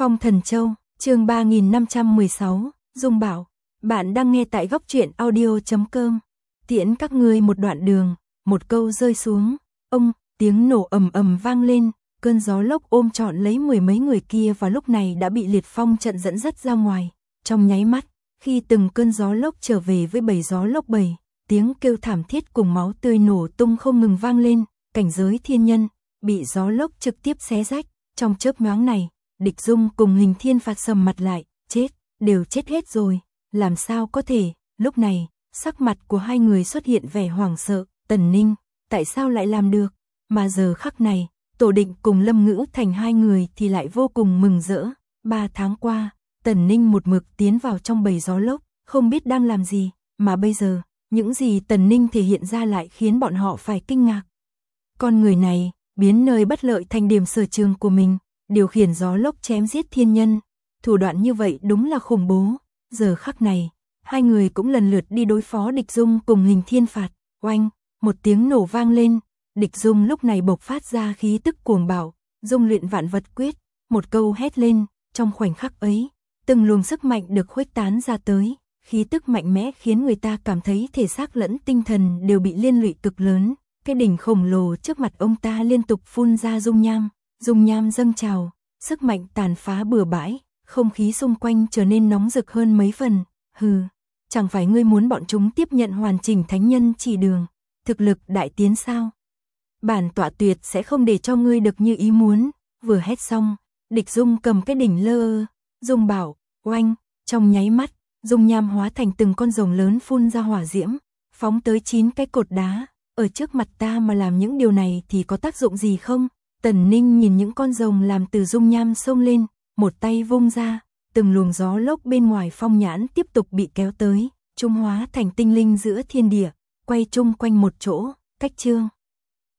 Phong Thần Châu, chương 3516, Dung Bảo. Bạn đang nghe tại góc truyện audio.com. Tiễn các ngươi một đoạn đường, một câu rơi xuống, tiếng nổ ầm ầm vang lên, cơn gió lốc ôm trọn lấy mười mấy người kia và lúc này đã bị liệt phong trận dẫn dắt ra ngoài. Trong nháy mắt, khi từng cơn gió lốc trở về với bầy gió lốc bầy, tiếng kêu thảm thiết cùng máu tươi nổ tung không ngừng vang lên, cảnh giới thiên nhân bị gió lốc trực tiếp xé rách. Trong chớp nhoáng này, Địch Dung cùng Hình Thiên Phạt sầm mặt lại, đều chết hết rồi, làm sao có thể? Lúc này, sắc mặt của hai người xuất hiện vẻ hoảng sợ. Tần Ninh, tại sao lại làm được? Mà giờ khắc này, Tổ Định cùng Lâm Ngữ Thành hai người thì lại vô cùng mừng rỡ. 3 tháng qua, Tần Ninh một mực tiến vào trong bầy gió lốc, không biết đang làm gì, mà bây giờ, những gì Tần Ninh thể hiện ra lại khiến bọn họ phải kinh ngạc. Con người này, biến nơi bất lợi thành điểm sở trường của mình, điều khiển gió lốc chém giết thiên nhân, thủ đoạn như vậy đúng là khủng bố. Giờ khắc này, hai người cũng lần lượt đi đối phó Địch Dung cùng Hình Thiên Phạt. Oanh, một tiếng nổ vang lên, Địch Dung lúc này bộc phát ra khí tức cuồng bạo, dung luyện vạn vật quyết, một câu hét lên, trong khoảnh khắc ấy, từng luồng sức mạnh được khuếch tán ra tới, khí tức mạnh mẽ khiến người ta cảm thấy thể xác lẫn tinh thần đều bị liên lụy cực lớn. Cái đỉnh khổng lồ trước mặt ông ta liên tục phun ra dung nham dâng trào, sức mạnh tàn phá bừa bãi, không khí xung quanh trở nên nóng rực hơn mấy phần. Hừ, chẳng phải ngươi muốn bọn chúng tiếp nhận hoàn chỉnh thánh nhân chỉ đường, thực lực đại tiến sao? Bản tọa tuyệt sẽ không để cho ngươi được như ý muốn. Vừa hét xong, Địch Dung cầm cái đỉnh lơ Dung Bảo, oanh, trong nháy mắt, dung nham hóa thành từng con rồng lớn phun ra hỏa diễm, phóng tới 9 cái cột đá. Ở trước mặt ta mà làm những điều này thì có tác dụng gì không? Tần Ninh nhìn những con rồng làm từ dung nham xông lên, một tay vung ra, từng luồng gió lốc bên ngoài phong nhãn tiếp tục bị kéo tới, trung hóa thành tinh linh giữa thiên địa, quay chung quanh một chỗ, cách chương.